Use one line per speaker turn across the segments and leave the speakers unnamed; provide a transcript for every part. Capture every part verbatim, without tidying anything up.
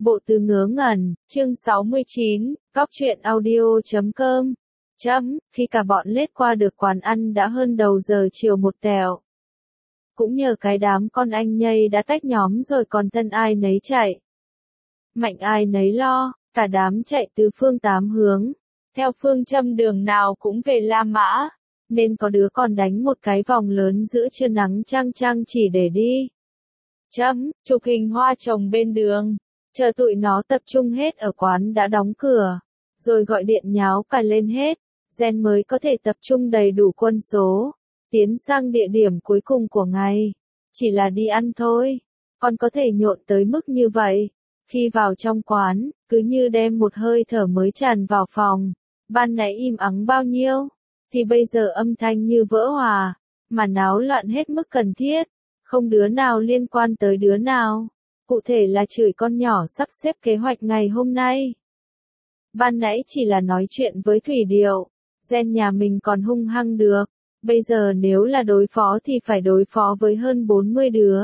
Bộ từ ngớ ngẩn, chương sáu mươi chín, góc truyện audio chấm com. Chấm, khi cả bọn lết qua được quán ăn đã hơn đầu giờ chiều một tẹo. Cũng nhờ cái đám con anh nhây đã tách nhóm rồi còn thân ai nấy chạy. Mạnh ai nấy lo, cả đám chạy từ phương tám hướng. Theo phương châm đường nào cũng về La Mã, nên có đứa còn đánh một cái vòng lớn giữa trưa nắng chang chang chỉ để đi. Chấm, chụp hình hoa trồng bên đường. Chờ tụi nó tập trung hết ở quán đã đóng cửa, rồi gọi điện nháo cả lên hết, gen mới có thể tập trung đầy đủ quân số, tiến sang địa điểm cuối cùng của ngày. Chỉ là đi ăn thôi, còn có thể nhộn tới mức như vậy. Khi vào trong quán, cứ như đem một hơi thở mới tràn vào phòng. Ban nãy im ắng bao nhiêu, thì bây giờ âm thanh như vỡ hòa, mà náo loạn hết mức cần thiết, không đứa nào liên quan tới đứa nào. Cụ thể là chửi con nhỏ sắp xếp kế hoạch ngày hôm nay. Ban nãy chỉ là nói chuyện với Thủy Điệu, gen nhà mình còn hung hăng được, bây giờ nếu là đối phó thì phải đối phó với hơn bốn mươi đứa.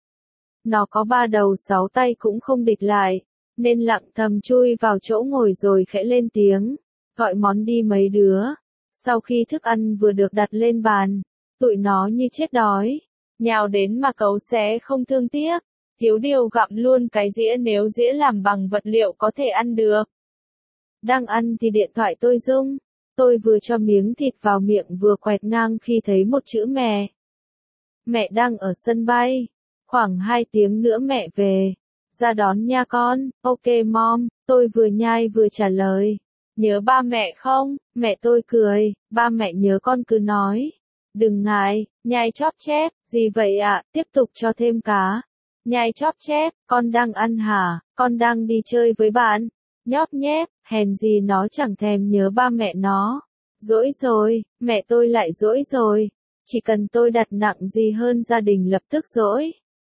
Nó có ba đầu sáu tay cũng không địch lại, nên lặng thầm chui vào chỗ ngồi rồi khẽ lên tiếng, gọi món đi mấy đứa. Sau khi thức ăn vừa được đặt lên bàn, tụi nó như chết đói, nhào đến mà cấu xé không thương tiếc. Thiếu điều gặm luôn cái dĩa nếu dĩa làm bằng vật liệu có thể ăn được. Đang ăn thì điện thoại tôi rung. Tôi vừa cho miếng thịt vào miệng vừa quẹt ngang khi thấy một chữ mẹ. Mẹ đang ở sân bay. Khoảng hai tiếng nữa mẹ về. Ra đón nha con. Ok mom. Tôi vừa nhai vừa trả lời. Nhớ ba mẹ không? Mẹ tôi cười. Ba mẹ nhớ con cứ nói. Đừng ngại. Nhai chóp chép. Gì vậy ạ? Tiếp tục cho thêm cá. Nhai chóp chép, con đang ăn hả, con đang đi chơi với bạn, nhóp nhép, hèn gì nó chẳng thèm nhớ ba mẹ nó. Dỗi rồi, mẹ tôi lại dỗi rồi, chỉ cần tôi đặt nặng gì hơn gia đình lập tức dỗi.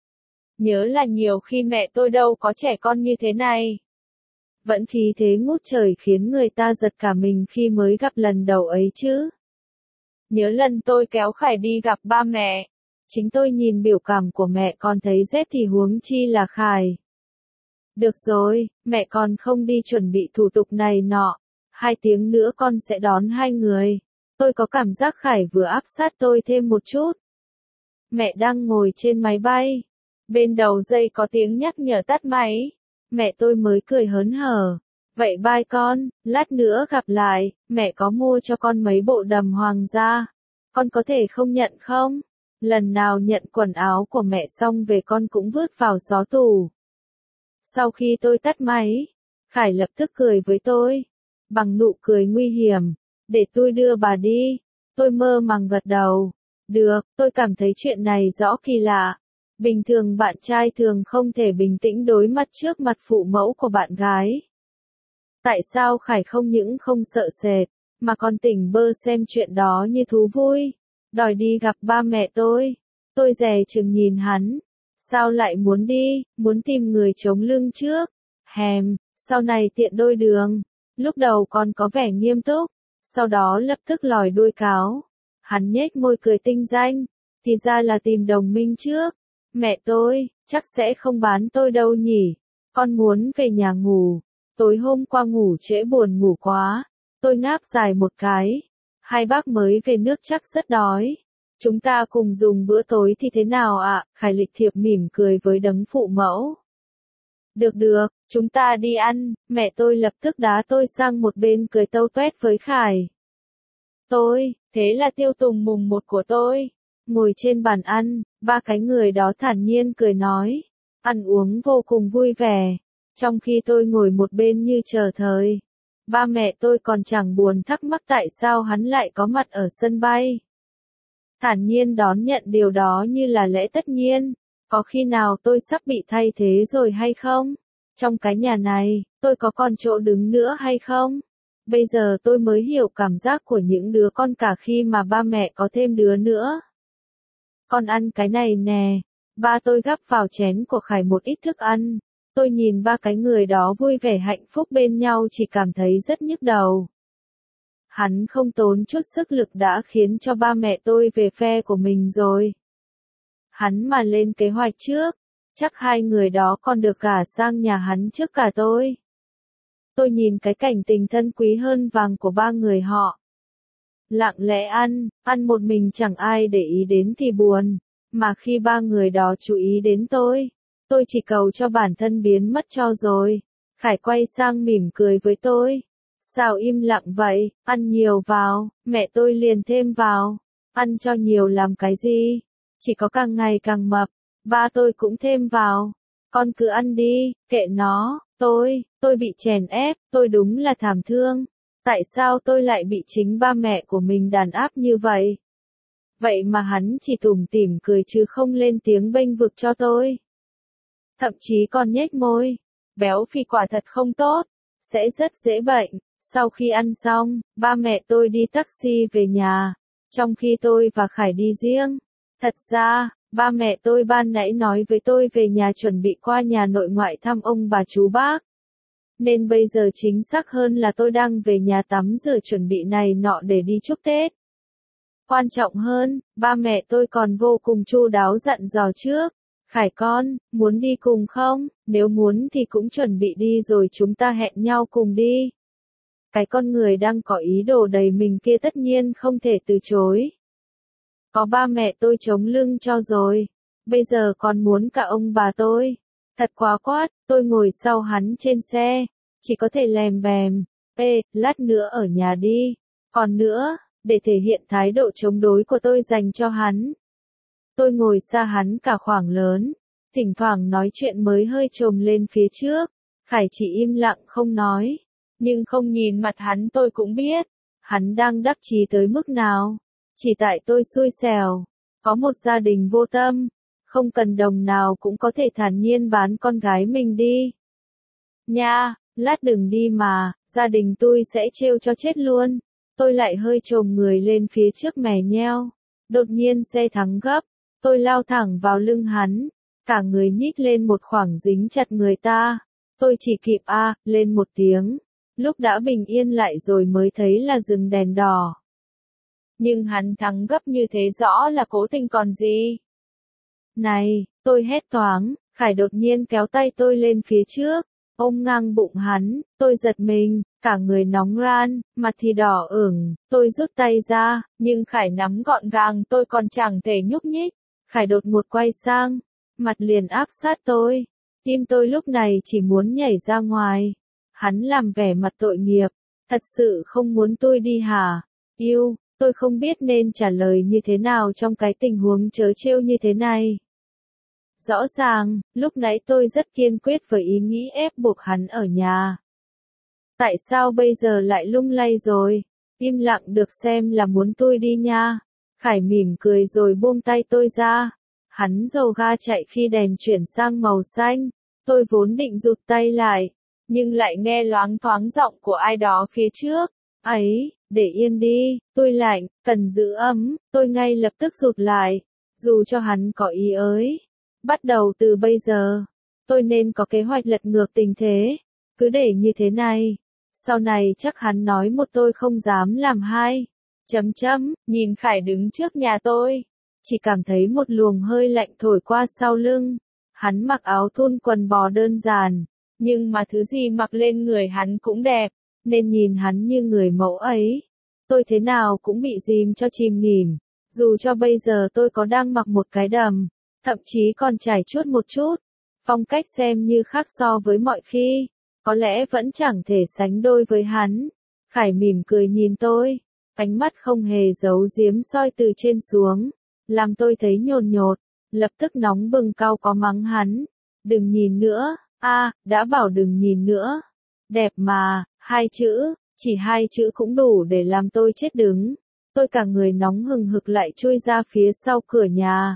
Nhớ là nhiều khi mẹ tôi đâu có trẻ con như thế này. Vẫn khí thế ngút trời khiến người ta giật cả mình khi mới gặp lần đầu ấy chứ. Nhớ lần tôi kéo Khải đi gặp ba mẹ. Chính tôi nhìn biểu cảm của mẹ còn thấy rét thì huống chi là Khải. Được rồi, mẹ còn không đi chuẩn bị thủ tục này nọ. Hai tiếng nữa con sẽ đón hai người. Tôi có cảm giác Khải vừa áp sát tôi thêm một chút. Mẹ đang ngồi trên máy bay. Bên đầu dây có tiếng nhắc nhở tắt máy. Mẹ tôi mới cười hớn hở. Vậy bye con, lát nữa gặp lại, mẹ có mua cho con mấy bộ đầm hoàng gia. Con có thể không nhận không? Lần nào nhận quần áo của mẹ xong về con cũng vứt vào gió tủ. Sau khi tôi tắt máy, Khải lập tức cười với tôi, bằng nụ cười nguy hiểm, để tôi đưa bà đi. Tôi mơ màng gật đầu. Được, tôi cảm thấy chuyện này rõ kỳ lạ. Bình thường bạn trai thường không thể bình tĩnh đối mặt trước mặt phụ mẫu của bạn gái. Tại sao Khải không những không sợ sệt, mà còn tỉnh bơ xem chuyện đó như thú vui? Đòi đi gặp ba mẹ tôi. Tôi dè chừng nhìn hắn. Sao lại muốn đi, muốn tìm người chống lưng trước? Hèm, sau này tiện đôi đường. Lúc đầu còn có vẻ nghiêm túc, sau đó lập tức lòi đuôi cáo. Hắn nhếch môi cười tinh danh, thì ra là tìm đồng minh trước. Mẹ tôi, chắc sẽ không bán tôi đâu nhỉ. Con muốn về nhà ngủ. Tối hôm qua ngủ trễ buồn ngủ quá. Tôi ngáp dài một cái. Hai bác mới về nước chắc rất đói. Chúng ta cùng dùng bữa tối thì thế nào ạ? À? Khải lịch thiệp mỉm cười với đấng phụ mẫu. Được được, chúng ta đi ăn. Mẹ tôi lập tức đá tôi sang một bên cười tâu tuét với Khải. Tôi, thế là tiêu tùng mùng một của tôi. Ngồi trên bàn ăn, ba cái người đó thản nhiên cười nói. Ăn uống vô cùng vui vẻ. Trong khi tôi ngồi một bên như chờ thời. Ba mẹ tôi còn chẳng buồn thắc mắc tại sao hắn lại có mặt ở sân bay. Thản nhiên đón nhận điều đó như là lẽ tất nhiên. Có khi nào tôi sắp bị thay thế rồi hay không? Trong cái nhà này, tôi có còn chỗ đứng nữa hay không? Bây giờ tôi mới hiểu cảm giác của những đứa con cả khi mà ba mẹ có thêm đứa nữa. Con ăn cái này nè. Ba tôi gắp vào chén của Khải một ít thức ăn. Tôi nhìn ba cái người đó vui vẻ hạnh phúc bên nhau chỉ cảm thấy rất nhức đầu. Hắn không tốn chút sức lực đã khiến cho ba mẹ tôi về phe của mình rồi. Hắn mà lên kế hoạch trước, Chắc hai người đó còn được gả sang nhà hắn trước cả tôi. Tôi nhìn cái cảnh tình thân quý hơn vàng của ba người họ. Lặng lẽ ăn, ăn một mình chẳng ai để ý đến thì buồn. Mà khi ba người đó chú ý đến tôi, tôi chỉ cầu cho bản thân biến mất cho rồi. Khải quay sang mỉm cười với tôi. Sao im lặng vậy, ăn nhiều vào, mẹ tôi liền thêm vào. Ăn cho nhiều làm cái gì, chỉ có càng ngày càng mập. Ba tôi cũng thêm vào. Con cứ ăn đi, kệ nó, tôi, tôi bị chèn ép, tôi đúng là thảm thương. Tại sao tôi lại bị chính ba mẹ của mình đàn áp như vậy? Vậy mà hắn chỉ tủm tỉm cười chứ không lên tiếng bênh vực cho tôi. Thậm chí còn nhếch môi. Béo phì quả thật không tốt, sẽ rất dễ bệnh. Sau khi ăn xong, ba mẹ tôi đi taxi về nhà, trong khi tôi và Khải đi riêng. Thật ra, ba mẹ tôi ban nãy nói với tôi về nhà chuẩn bị qua nhà nội ngoại thăm ông bà chú bác. Nên bây giờ chính xác hơn là tôi đang về nhà tắm rửa chuẩn bị này nọ để đi chúc Tết. Quan trọng hơn, ba mẹ tôi còn vô cùng chu đáo dặn dò trước. Khải con, muốn đi cùng không? Nếu muốn thì cũng chuẩn bị đi rồi chúng ta hẹn nhau cùng đi. Cái con người đang có ý đồ đầy mình kia tất nhiên không thể từ chối. Có ba mẹ tôi chống lưng cho rồi. Bây giờ còn muốn cả ông bà tôi. Thật quá quát, tôi ngồi sau hắn trên xe. Chỉ có thể lèm bèm. Ê, lát nữa ở nhà đi. Còn nữa, để thể hiện thái độ chống đối của tôi dành cho hắn. Tôi ngồi xa hắn cả khoảng lớn. Thỉnh thoảng nói chuyện mới hơi trồm lên phía trước. Khải chỉ im lặng không nói. Nhưng không nhìn mặt hắn tôi cũng biết. Hắn đang đắc chí tới mức nào. Chỉ tại tôi xui xẻo. Có một gia đình vô tâm. Không cần đồng nào cũng có thể thản nhiên bán con gái mình đi. Nha, lát đừng đi mà, gia đình tôi sẽ trêu cho chết luôn. Tôi lại hơi trồm người lên phía trước mè nheo. Đột nhiên xe thắng gấp. Tôi lao thẳng vào lưng hắn. Cả người nhích lên một khoảng dính chặt người ta. Tôi chỉ kịp a à, lên một tiếng. Lúc đã bình yên lại rồi mới thấy là dừng đèn đỏ. Nhưng hắn thắng gấp như thế rõ là cố tình còn gì. Này, tôi hét toáng, Khải đột nhiên kéo tay tôi lên phía trước, ôm ngang bụng hắn, tôi giật mình, cả người nóng ran, mặt thì đỏ ửng, tôi rút tay ra, nhưng Khải nắm gọn gàng tôi còn chẳng thể nhúc nhích. Khải đột ngột quay sang, mặt liền áp sát tôi, tim tôi lúc này chỉ muốn nhảy ra ngoài. Hắn làm vẻ mặt tội nghiệp, thật sự không muốn tôi đi hả? Yêu, tôi không biết nên trả lời như thế nào trong cái tình huống trớ trêu như thế này. Rõ ràng, lúc nãy tôi rất kiên quyết với ý nghĩ ép buộc hắn ở nhà. Tại sao bây giờ lại lung lay rồi? Im lặng được xem là muốn tôi đi nha. Khải mỉm cười rồi buông tay tôi ra. Hắn dầu ga chạy khi đèn chuyển sang màu xanh. Tôi vốn định rụt tay lại, nhưng lại nghe loáng thoáng giọng của ai đó phía trước. Ấy, để yên đi, tôi lạnh, cần giữ ấm, tôi ngay lập tức rụt lại. Dù cho hắn có ý ới. Bắt đầu từ bây giờ, tôi nên có kế hoạch lật ngược tình thế. Cứ để như thế này. Sau này chắc hắn nói một tôi không dám làm hai. Chấm chấm, nhìn Khải đứng trước nhà tôi. Chỉ cảm thấy một luồng hơi lạnh thổi qua sau lưng. Hắn mặc áo thun quần bò đơn giản. Nhưng mà thứ gì mặc lên người hắn cũng đẹp. Nên nhìn hắn như người mẫu ấy. Tôi thế nào cũng bị dìm cho chìm nghỉm. Dù cho bây giờ tôi có đang mặc một cái đầm. Thậm chí còn trải chuốt một chút. Phong cách xem như khác so với mọi khi. Có lẽ vẫn chẳng thể sánh đôi với hắn. Khải mỉm cười nhìn tôi. Ánh mắt không hề giấu giếm soi từ trên xuống. Làm tôi thấy nhồn nhột. Lập tức nóng bừng cau có mắng hắn. Đừng nhìn nữa. A, đã bảo đừng nhìn nữa. Đẹp mà, hai chữ. Chỉ hai chữ cũng đủ để làm tôi chết đứng. Tôi cả người nóng hừng hực lại chui ra phía sau cửa nhà.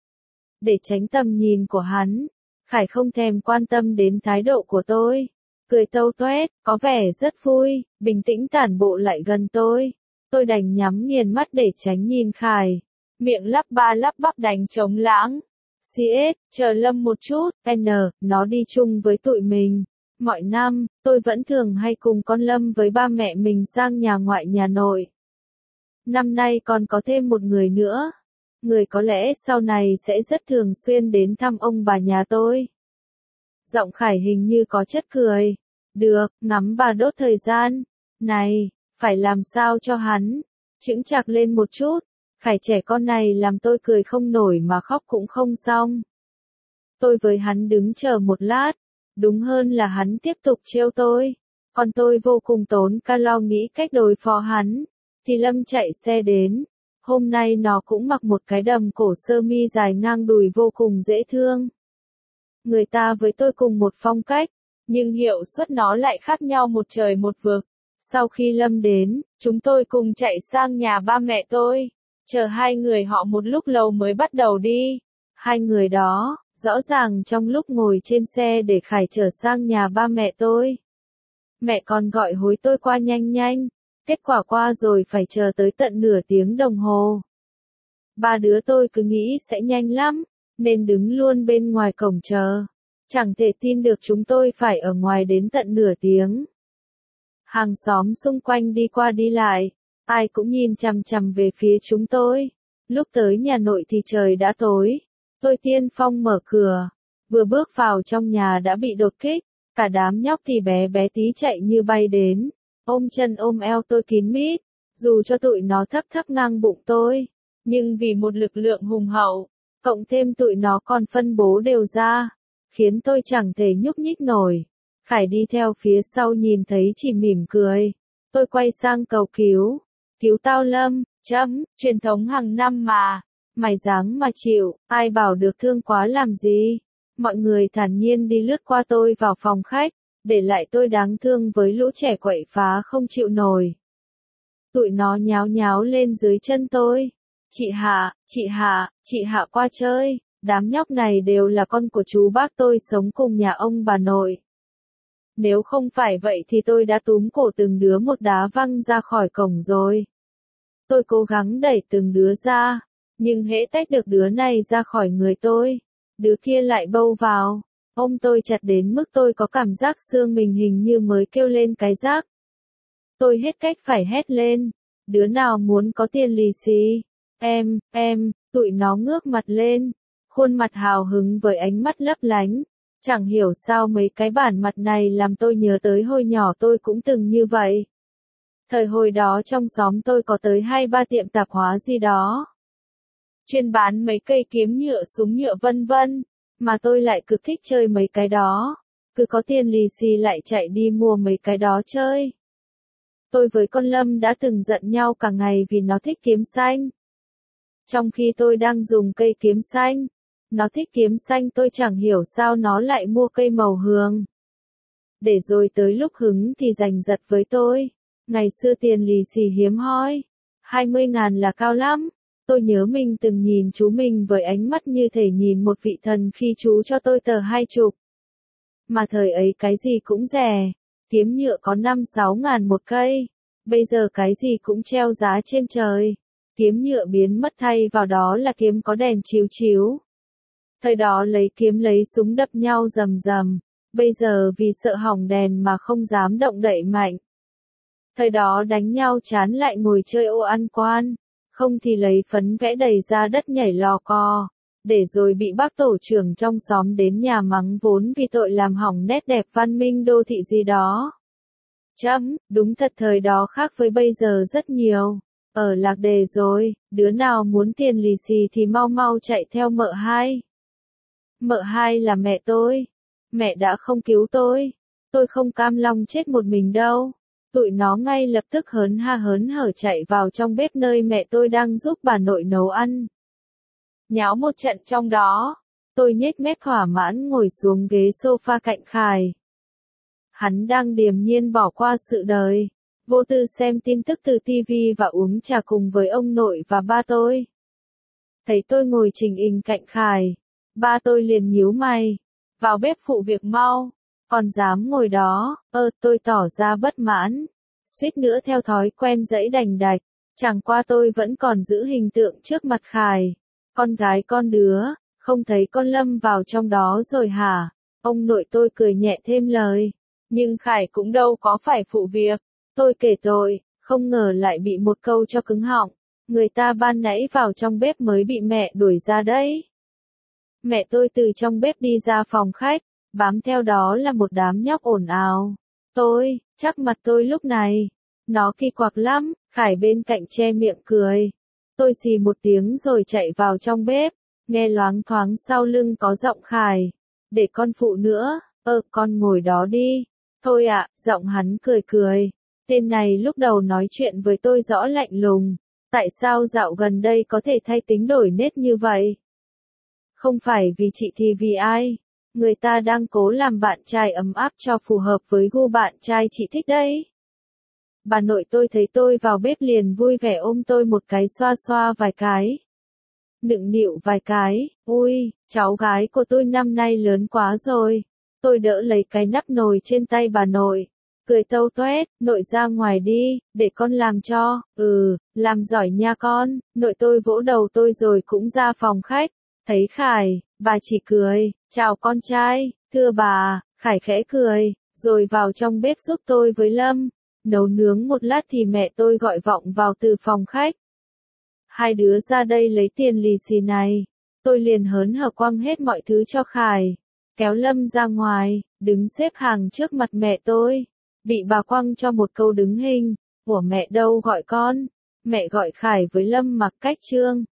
Để tránh tầm nhìn của hắn. Khải không thèm quan tâm đến thái độ của tôi. Cười tâu toét, có vẻ rất vui, bình tĩnh tản bộ lại gần tôi. Tôi đành nhắm nghiền mắt để tránh nhìn Khải. Miệng lắp ba lắp bắp đánh trống lãng. xê ét, chờ Lâm một chút, N, nó đi chung với tụi mình. Mọi năm, tôi vẫn thường hay cùng con Lâm với ba mẹ mình sang nhà ngoại nhà nội. Năm nay còn có thêm một người nữa. người có lẽ sau này sẽ rất thường xuyên đến thăm ông bà nhà tôi. Giọng Khải hình như có chất cười. Được, ngắm bà đốt thời gian. Này, phải làm sao cho hắn chững chạc lên một chút. Khải trẻ con này làm tôi cười không nổi mà khóc cũng không xong. Tôi với hắn đứng chờ một lát. Đúng hơn là hắn tiếp tục trêu tôi. Còn tôi vô cùng tốn calo nghĩ cách đối phó hắn. Thì Lâm chạy xe đến. Hôm nay nó cũng mặc một cái đầm cổ sơ mi dài ngang đùi vô cùng dễ thương. Người ta với tôi cùng một phong cách, nhưng hiệu suất nó lại khác nhau một trời một vực. Sau khi Lâm đến, chúng tôi cùng chạy sang nhà ba mẹ tôi. Chờ hai người họ một lúc lâu mới bắt đầu đi. Hai người đó, rõ ràng trong lúc ngồi trên xe để Khải trở sang nhà ba mẹ tôi. Mẹ còn gọi hối tôi qua nhanh nhanh. Kết quả qua rồi phải chờ tới tận nửa tiếng đồng hồ. Ba đứa tôi cứ nghĩ sẽ nhanh lắm, nên đứng luôn bên ngoài cổng chờ. Chẳng thể tin được chúng tôi phải ở ngoài đến tận nửa tiếng. Hàng xóm xung quanh đi qua đi lại, ai cũng nhìn chằm chằm về phía chúng tôi. Lúc tới nhà nội thì trời đã tối. Tôi tiên phong mở cửa. Vừa bước vào trong nhà đã bị đột kích. Cả đám nhóc thì bé bé tí chạy như bay đến. Ôm chân ôm eo tôi kín mít. Dù cho tụi nó thấp thấp ngang bụng tôi. Nhưng vì một lực lượng hùng hậu, cộng thêm tụi nó còn phân bố đều ra, khiến tôi chẳng thể nhúc nhích nổi. Khải đi theo phía sau nhìn thấy chỉ mỉm cười. Tôi quay sang cầu cứu. Cứu tao Lâm, chấm, truyền thống hàng năm mà. Mày dáng mà chịu, ai bảo được thương quá làm gì. Mọi người thản nhiên đi lướt qua tôi vào phòng khách, để lại tôi đáng thương với lũ trẻ quậy phá không chịu nổi. Tụi nó nháo nháo lên dưới chân tôi. Chị Hạ, chị Hạ, chị Hạ qua chơi. Đám nhóc này đều là con của chú bác tôi sống cùng nhà ông bà nội. Nếu không phải vậy thì tôi đã túm cổ từng đứa một đá văng ra khỏi cổng rồi. Tôi cố gắng đẩy từng đứa ra, nhưng hễ tách được đứa này ra khỏi người tôi, đứa kia lại bâu vào. Ôm tôi chặt đến mức tôi có cảm giác xương mình hình như mới kêu lên cái rác. Tôi hết cách phải hét lên. Đứa nào muốn có tiền lì xì? Em, em, tụi nó ngước mặt lên. Khuôn mặt hào hứng với ánh mắt lấp lánh. Chẳng hiểu sao mấy cái bản mặt này làm tôi nhớ tới hồi nhỏ tôi cũng từng như vậy. Thời hồi đó trong xóm tôi có tới hai ba tiệm tạp hóa gì đó. Chuyên bán mấy cây kiếm nhựa, súng nhựa vân vân. Mà tôi lại cực thích chơi mấy cái đó. Cứ có tiền lì xì lại chạy đi mua mấy cái đó chơi. Tôi với con Lâm đã từng giận nhau cả ngày vì nó thích kiếm xanh. Trong khi tôi đang dùng cây kiếm xanh, nó thích kiếm xanh, tôi chẳng hiểu sao nó lại mua cây màu hường. Để rồi tới lúc hứng thì giành giật với tôi. Ngày xưa tiền lì xì hiếm hoi. hai mươi ngàn là cao lắm. Tôi nhớ mình từng nhìn chú mình với ánh mắt như thể nhìn một vị thần khi chú cho tôi tờ hai chục. Mà thời ấy cái gì cũng rẻ. Kiếm nhựa có năm sáu ngàn một cây. Bây giờ cái gì cũng treo giá trên trời. Kiếm nhựa biến mất, thay vào đó là kiếm có đèn chiếu chiếu. Thời đó lấy kiếm lấy súng đập nhau rầm rầm. Bây giờ vì sợ hỏng đèn mà không dám động đậy mạnh. Thời đó đánh nhau chán lại ngồi chơi ô ăn quan. Không thì lấy phấn vẽ đầy ra đất nhảy lò co. Để rồi bị bác tổ trưởng trong xóm đến nhà mắng vốn vì tội làm hỏng nét đẹp văn minh đô thị gì đó. Chấm, đúng thật thời đó khác với bây giờ rất nhiều. Ở lạc đề rồi, đứa nào muốn tiền lì xì thì mau mau chạy theo mợ hai. Mợ hai là mẹ tôi. Mẹ đã không cứu tôi. Tôi không cam lòng chết một mình đâu. Tụi nó ngay lập tức hớn ha hớn hở chạy vào trong bếp nơi mẹ tôi đang giúp bà nội nấu ăn. Nháo một trận trong đó. Tôi nhếch mép thỏa mãn ngồi xuống ghế sofa cạnh Khải. Hắn đang điềm nhiên bỏ qua sự đời. Vô tư xem tin tức từ ti vi và uống trà cùng với ông nội và ba tôi. Thấy tôi ngồi trình hình cạnh Khải. Ba tôi liền nhíu mày. Vào bếp phụ việc mau. Còn dám ngồi đó, ơ tôi tỏ ra bất mãn. Suýt nữa theo thói quen dẫy đành đạch. Chẳng qua tôi vẫn còn giữ hình tượng trước mặt Khải. Con gái con đứa, không thấy con Lâm vào trong đó rồi hả? Ông nội tôi cười nhẹ thêm lời. Nhưng Khải cũng đâu có phải phụ việc. Tôi kể tội, không ngờ lại bị một câu cho cứng họng. người ta ban nãy vào trong bếp mới bị mẹ đuổi ra đấy. Mẹ tôi từ trong bếp đi ra phòng khách, bám theo đó là một đám nhóc ồn ào. Tôi, chắc mặt tôi lúc này, nó kỳ quặc lắm, Khải bên cạnh che miệng cười. Tôi xì một tiếng rồi chạy vào trong bếp, nghe loáng thoáng sau lưng có giọng Khải. Để con phụ nữa, ơ con ngồi đó đi. Thôi ạ, giọng hắn cười cười. Tên này lúc đầu nói chuyện với tôi rõ lạnh lùng. Tại sao dạo gần đây có thể thay tính đổi nết như vậy? Không phải vì chị thì vì ai? Người ta đang cố làm bạn trai ấm áp cho phù hợp với gu bạn trai chị thích đấy. Bà nội tôi thấy tôi vào bếp liền vui vẻ ôm tôi một cái xoa xoa vài cái. Nựng nịu vài cái, ui, cháu gái của tôi năm nay lớn quá rồi. Tôi đỡ lấy cái nắp nồi trên tay bà nội. Cười tâu toét, nội ra ngoài đi, để con làm cho, ừ, làm giỏi nha con, nội tôi vỗ đầu tôi rồi cũng ra phòng khách. Thấy Khải, bà chỉ cười, chào con trai, thưa bà, Khải khẽ cười, rồi vào trong bếp giúp tôi với Lâm. Nấu nướng một lát thì mẹ tôi gọi vọng vào từ phòng khách. Hai đứa ra đây lấy tiền lì xì này. Tôi liền hớn hở quăng hết mọi thứ cho Khải. Kéo Lâm ra ngoài, đứng xếp hàng trước mặt mẹ tôi. Bị bà quăng cho một câu đứng hình. Của mẹ đâu gọi con? Mẹ gọi Khải với Lâm mặc cách trương.